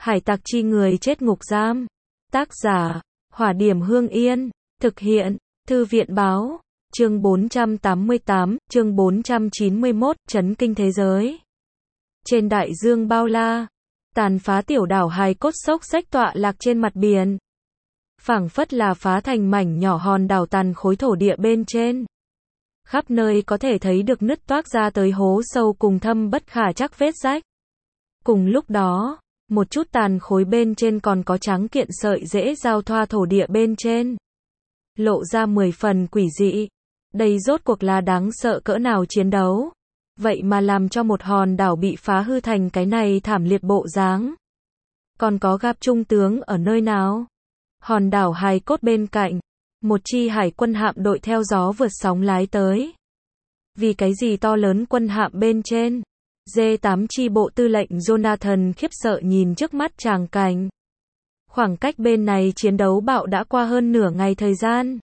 Hải tặc chi người chết ngục giam. Tác giả, Hỏa Điểm Hương Yên. Thực hiện, Thư viện báo. Chương 488, chương 491, chấn kinh thế giới. Trên đại dương bao la, tàn phá tiểu đảo hài cốt xốc xách tọa lạc trên mặt biển. Phảng phất là phá thành mảnh nhỏ hòn đảo tàn khối thổ địa bên trên. Khắp nơi có thể thấy được nứt toác ra tới hố sâu cùng thâm bất khả trắc vết rách. Cùng lúc đó, một chút tàn khối bên trên còn có trắng kiện sợi rễ giao thoa thổ địa bên trên. Lộ ra 10 phần quỷ dị. Đây rốt cuộc là đáng sợ cỡ nào chiến đấu. Vậy mà làm cho một hòn đảo bị phá hư thành cái này thảm liệt bộ dáng. Còn có gặp trung tướng ở nơi nào? Hòn đảo hài cốt bên cạnh, một chi hải quân hạm đội theo gió vượt sóng lái tới. Vì cái gì to lớn quân hạm bên trên? D8 chi bộ tư lệnh Jonathan khiếp sợ nhìn trước mắt tràng cảnh. Khoảng cách bên này chiến đấu bạo đã qua hơn nửa ngày thời gian.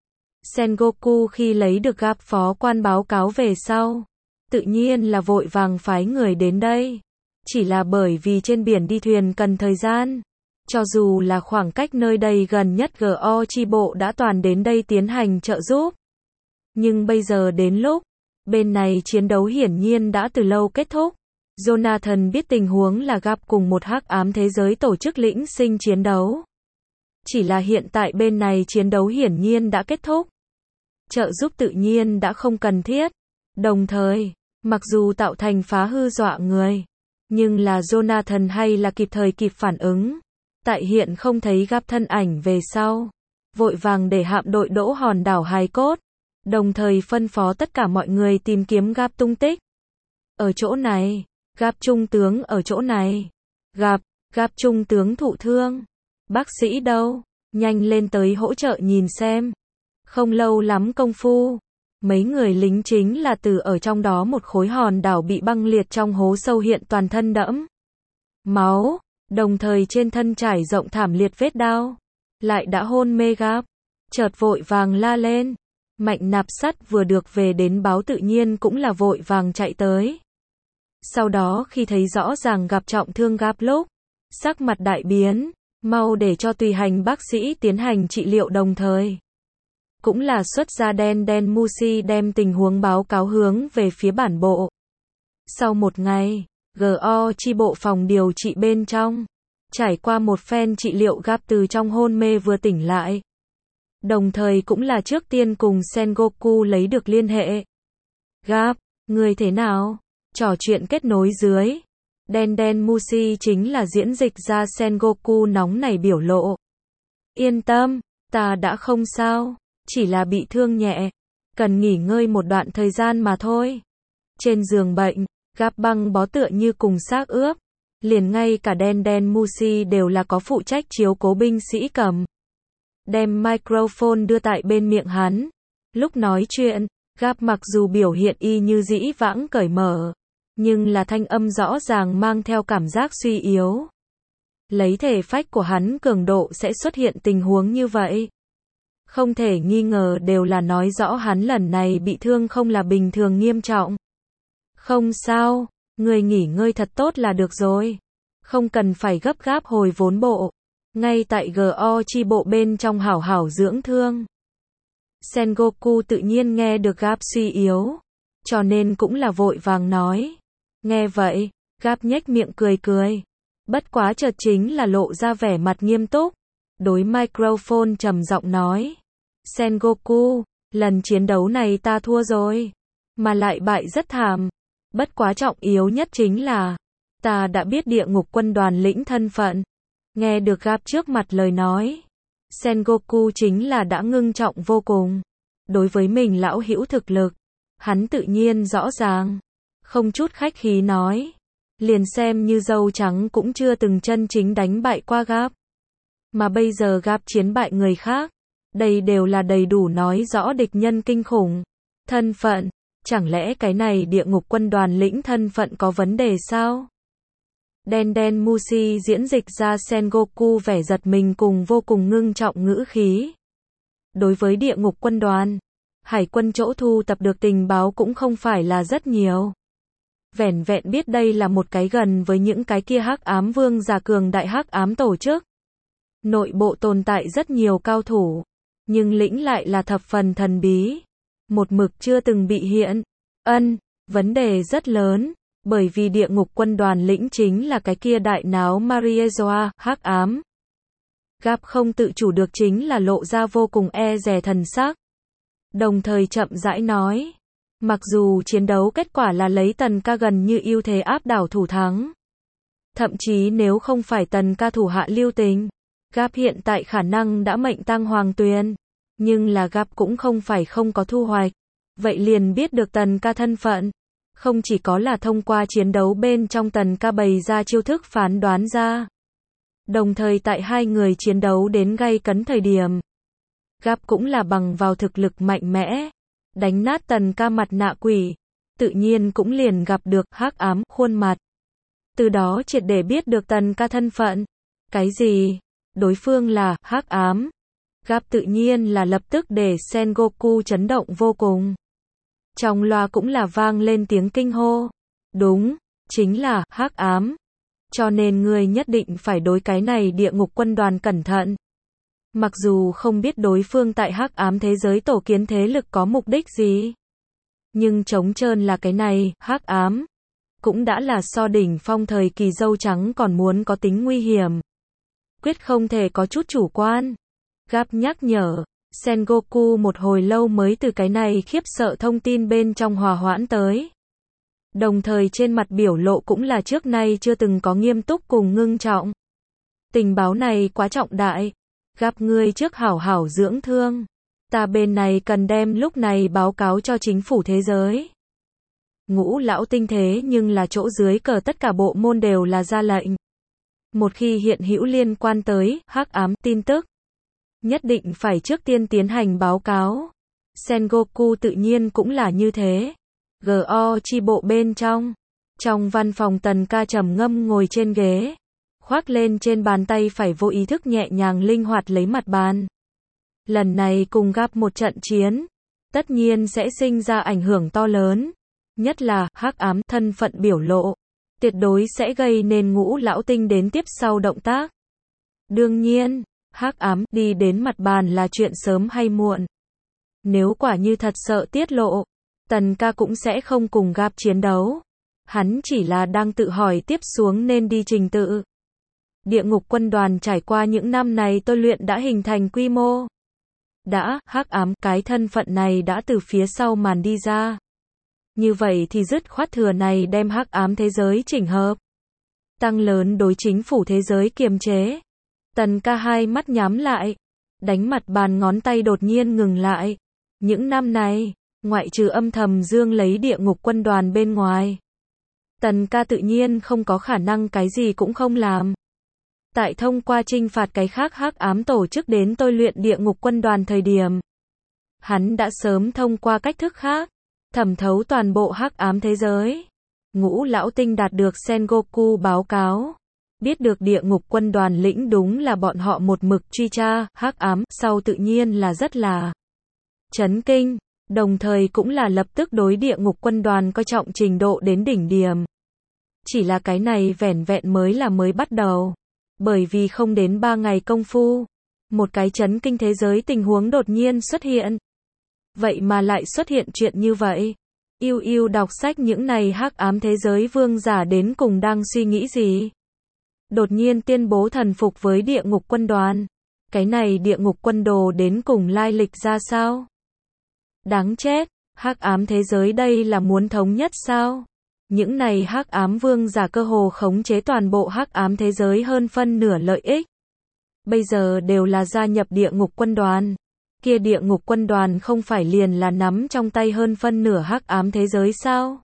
Sengoku khi lấy được gặp phó quan báo cáo về sau, tự nhiên là vội vàng phái người đến đây. Chỉ là bởi vì trên biển đi thuyền cần thời gian. Cho dù là khoảng cách nơi đây gần nhất GO chi bộ đã toàn đến đây tiến hành trợ giúp. Nhưng bây giờ đến lúc, bên này chiến đấu hiển nhiên đã từ lâu kết thúc. Jonathan biết tình huống là gặp cùng một hắc ám thế giới tổ chức lĩnh sinh chiến đấu. Chỉ là hiện tại bên này chiến đấu hiển nhiên đã kết thúc. Trợ giúp tự nhiên đã không cần thiết. Đồng thời, mặc dù tạo thành phá hư dọa người, nhưng là Jonathan hay là kịp thời kịp phản ứng. Tại hiện không thấy gặp thân ảnh về sau, vội vàng để hạm đội đỗ hòn đảo hài cốt, đồng thời phân phó tất cả mọi người tìm kiếm gặp tung tích. Ở chỗ này, gặp trung tướng ở chỗ này. Gặp trung tướng thụ thương. Bác sĩ đâu? Nhanh lên tới hỗ trợ nhìn xem. Không lâu lắm công phu, mấy người lính chính là từ ở trong đó một khối hòn đảo bị băng liệt trong hố sâu hiện toàn thân đẫm máu, đồng thời trên thân trải rộng thảm liệt vết đao. Lại đã hôn mê gặp, chợt vội vàng la lên. Mạnh nạp sắt vừa được về đến báo tự nhiên cũng là vội vàng chạy tới. Sau đó khi thấy rõ ràng gặp trọng thương gặp lúc, sắc mặt đại biến, mau để cho tùy hành bác sĩ tiến hành trị liệu đồng thời. Cũng là xuất ra đen Musi đem tình huống báo cáo hướng về phía bản bộ. Sau một ngày, GO chi bộ phòng điều trị bên trong, trải qua một phen trị liệu gặp từ trong hôn mê vừa tỉnh lại. Đồng thời cũng là trước tiên cùng Sengoku lấy được liên hệ. Gặp, người thế nào? Trò chuyện kết nối dưới. Đen Musi chính là diễn dịch ra Sengoku nóng nảy biểu lộ. Yên tâm, ta đã không sao, chỉ là bị thương nhẹ, cần nghỉ ngơi một đoạn thời gian mà thôi. Trên giường bệnh, gặp băng bó tựa như cùng xác ướp, liền ngay cả đen Musi đều là có phụ trách chiếu cố binh sĩ cầm. Đem microphone đưa tại bên miệng hắn. Lúc nói chuyện, gặp mặc dù biểu hiện y như dĩ vãng cởi mở, nhưng là thanh âm rõ ràng mang theo cảm giác suy yếu. Lấy thể phách của hắn cường độ sẽ xuất hiện tình huống như vậy. Không thể nghi ngờ đều là nói rõ hắn lần này bị thương không là bình thường nghiêm trọng. Không sao, người nghỉ ngơi thật tốt là được rồi. Không cần phải gấp gáp hồi vốn bộ. Ngay tại GO chi bộ bên trong hảo hảo dưỡng thương. Sengoku tự nhiên nghe được gặp suy yếu, cho nên cũng là vội vàng nói. Nghe vậy, gặp nhếch miệng cười. Bất quá chợt chính là lộ ra vẻ mặt nghiêm túc. Đối microphone trầm giọng nói. Sengoku, lần chiến đấu này ta thua rồi. Mà lại bại rất thảm. Bất quá trọng yếu nhất chính là, ta đã biết địa ngục quân đoàn lĩnh thân phận. Nghe được gặp trước mặt lời nói, Sengoku chính là đã ngưng trọng vô cùng. Đối với mình lão hữu thực lực, hắn tự nhiên rõ ràng, không chút khách khí nói. Liền xem như dâu trắng cũng chưa từng chân chính đánh bại qua gặp. Mà bây giờ gặp chiến bại người khác, đây đều là đầy đủ nói rõ địch nhân kinh khủng. Thân phận, chẳng lẽ cái này địa ngục quân đoàn lĩnh thân phận có vấn đề sao? Đen Musi diễn dịch ra Sengoku vẻ giật mình cùng vô cùng ngưng trọng ngữ khí. Đối với địa ngục quân đoàn, hải quân chỗ thu tập được tình báo cũng không phải là rất nhiều. vẻn vẹn biết đây là một cái gần với những cái kia hắc ám vương giả cường đại hắc ám tổ chức. Nội bộ tồn tại rất nhiều cao thủ, nhưng lĩnh lại là thập phần thần bí, một mực chưa từng bị hiện. Vấn đề rất lớn, bởi vì địa ngục quân đoàn lĩnh chính là cái kia đại náo Mariezoa, hắc ám. Gap không tự chủ được chính là lộ ra vô cùng e dè thần sắc. Đồng thời chậm rãi nói, mặc dù chiến đấu kết quả là lấy Tần Ca gần như ưu thế áp đảo thủ thắng. Thậm chí nếu không phải Tần Ca thủ hạ lưu tình, Gap hiện tại khả năng đã mệnh tang hoàng tuyền. Nhưng là Gap cũng không phải không có thu hoạch. Vậy liền biết được Tần Ca thân phận. Không chỉ có là thông qua chiến đấu bên trong Tần Ca bày ra chiêu thức phán đoán ra. Đồng thời tại hai người chiến đấu đến gay cấn thời điểm, Gap cũng là bằng vào thực lực mạnh mẽ, đánh nát Tần Ca mặt nạ quỷ, tự nhiên cũng liền gặp được hắc ám khuôn mặt. Từ đó triệt để biết được Tần Ca thân phận. Cái gì? Đối phương là hắc ám. Gap tự nhiên là lập tức để Sengoku chấn động vô cùng. Trong loa cũng là vang lên tiếng kinh hô. Đúng, chính là hắc ám. Cho nên ngươi nhất định phải đối cái này địa ngục quân đoàn cẩn thận. Mặc dù không biết đối phương tại hắc ám thế giới tổ kiến thế lực có mục đích gì, nhưng trống trơn là cái này, hắc ám, cũng đã là so đỉnh phong thời kỳ dâu trắng còn muốn có tính nguy hiểm. Quyết không thể có chút chủ quan. Gap nhắc nhở, Sengoku một hồi lâu mới từ cái này khiếp sợ thông tin bên trong hòa hoãn tới. Đồng thời trên mặt biểu lộ cũng là trước nay chưa từng có nghiêm túc cùng ngưng trọng. Tình báo này quá trọng đại. Gap ngươi trước hảo hảo dưỡng thương. Ta bên này cần đem lúc này báo cáo cho chính phủ thế giới. Ngũ lão tinh thế nhưng là chỗ dưới cờ tất cả bộ môn đều là ra lệnh. Một khi hiện hữu liên quan tới hắc ám tin tức, nhất định phải trước tiên tiến hành báo cáo. Sengoku tự nhiên cũng là như thế. GO chi bộ bên trong văn phòng Tần Ca trầm ngâm ngồi trên ghế, khoác lên trên bàn tay phải vô ý thức nhẹ nhàng linh hoạt lấy mặt bàn. Lần này cùng Gap một trận chiến, tất nhiên sẽ sinh ra ảnh hưởng to lớn, nhất là hắc ám thân phận biểu lộ, tuyệt đối sẽ gây nên ngũ lão tinh đến tiếp sau động tác. Đương nhiên, hắc ám đi đến mặt bàn là chuyện sớm hay muộn. Nếu quả như thật sợ tiết lộ, Tần Ca cũng sẽ không cùng Gap chiến đấu. Hắn chỉ là đang tự hỏi tiếp xuống nên đi trình tự. Địa ngục quân đoàn trải qua những năm này tôi luyện đã hình thành quy mô. Hắc ám, cái thân phận này đã từ phía sau màn đi ra. Như vậy thì dứt khoát thừa này đem hắc ám thế giới chỉnh hợp. Tăng lớn đối chính phủ thế giới kiềm chế. Tần Ca hai mắt nhắm lại. Đánh mặt bàn ngón tay đột nhiên ngừng lại. Những năm này, ngoại trừ âm thầm dương lấy địa ngục quân đoàn bên ngoài, Tần Ca tự nhiên không có khả năng cái gì cũng không làm. Tại thông qua trinh phạt cái khác hắc ám tổ chức đến tôi luyện địa ngục quân đoàn thời điểm, hắn đã sớm thông qua cách thức khác, thẩm thấu toàn bộ hắc ám thế giới. Ngũ lão tinh đạt được Sengoku báo cáo, biết được địa ngục quân đoàn lĩnh đúng là bọn họ một mực truy tra hắc ám, sau tự nhiên là rất là chấn kinh, đồng thời cũng là lập tức đối địa ngục quân đoàn coi trọng trình độ đến đỉnh điểm. Chỉ là cái này vẻn vẹn mới bắt đầu. Bởi vì không đến 3 ngày công phu, một cái chấn kinh thế giới tình huống đột nhiên xuất hiện. Vậy mà lại xuất hiện chuyện như vậy. Yêu đọc sách những này hắc ám thế giới vương giả đến cùng đang suy nghĩ gì? Đột nhiên tuyên bố thần phục với địa ngục quân đoàn. Cái này địa ngục quân đồ đến cùng lai lịch ra sao? Đáng chết, hắc ám thế giới đây là muốn thống nhất sao? Những này hắc ám vương giả cơ hồ khống chế toàn bộ hắc ám thế giới hơn phân nửa lợi ích. Bây giờ đều là gia nhập địa ngục quân đoàn. Kia địa ngục quân đoàn không phải liền là nắm trong tay hơn phân nửa hắc ám thế giới sao?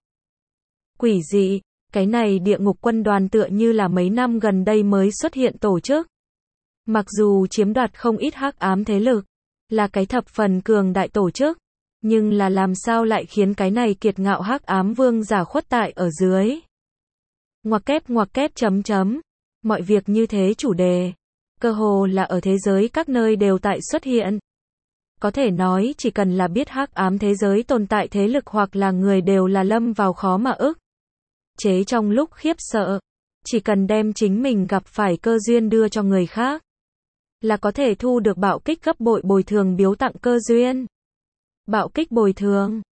Quỷ dị, cái này địa ngục quân đoàn tựa như là mấy năm gần đây mới xuất hiện tổ chức. Mặc dù chiếm đoạt không ít hắc ám thế lực, là cái thập phần cường đại tổ chức. Nhưng là làm sao lại khiến cái này kiệt ngạo hắc ám vương giả khuất tại ở dưới. Ngoặc kép chấm. Mọi việc như thế chủ đề. Cơ hồ là ở thế giới các nơi đều tại xuất hiện. Có thể nói chỉ cần là biết hắc ám thế giới tồn tại thế lực hoặc là người đều là lâm vào khó mà ức. chế trong lúc khiếp sợ. Chỉ cần đem chính mình gặp phải cơ duyên đưa cho người khác, là có thể thu được bạo kích gấp bội bồi thường biếu tặng cơ duyên. Bạo kích bồi thường.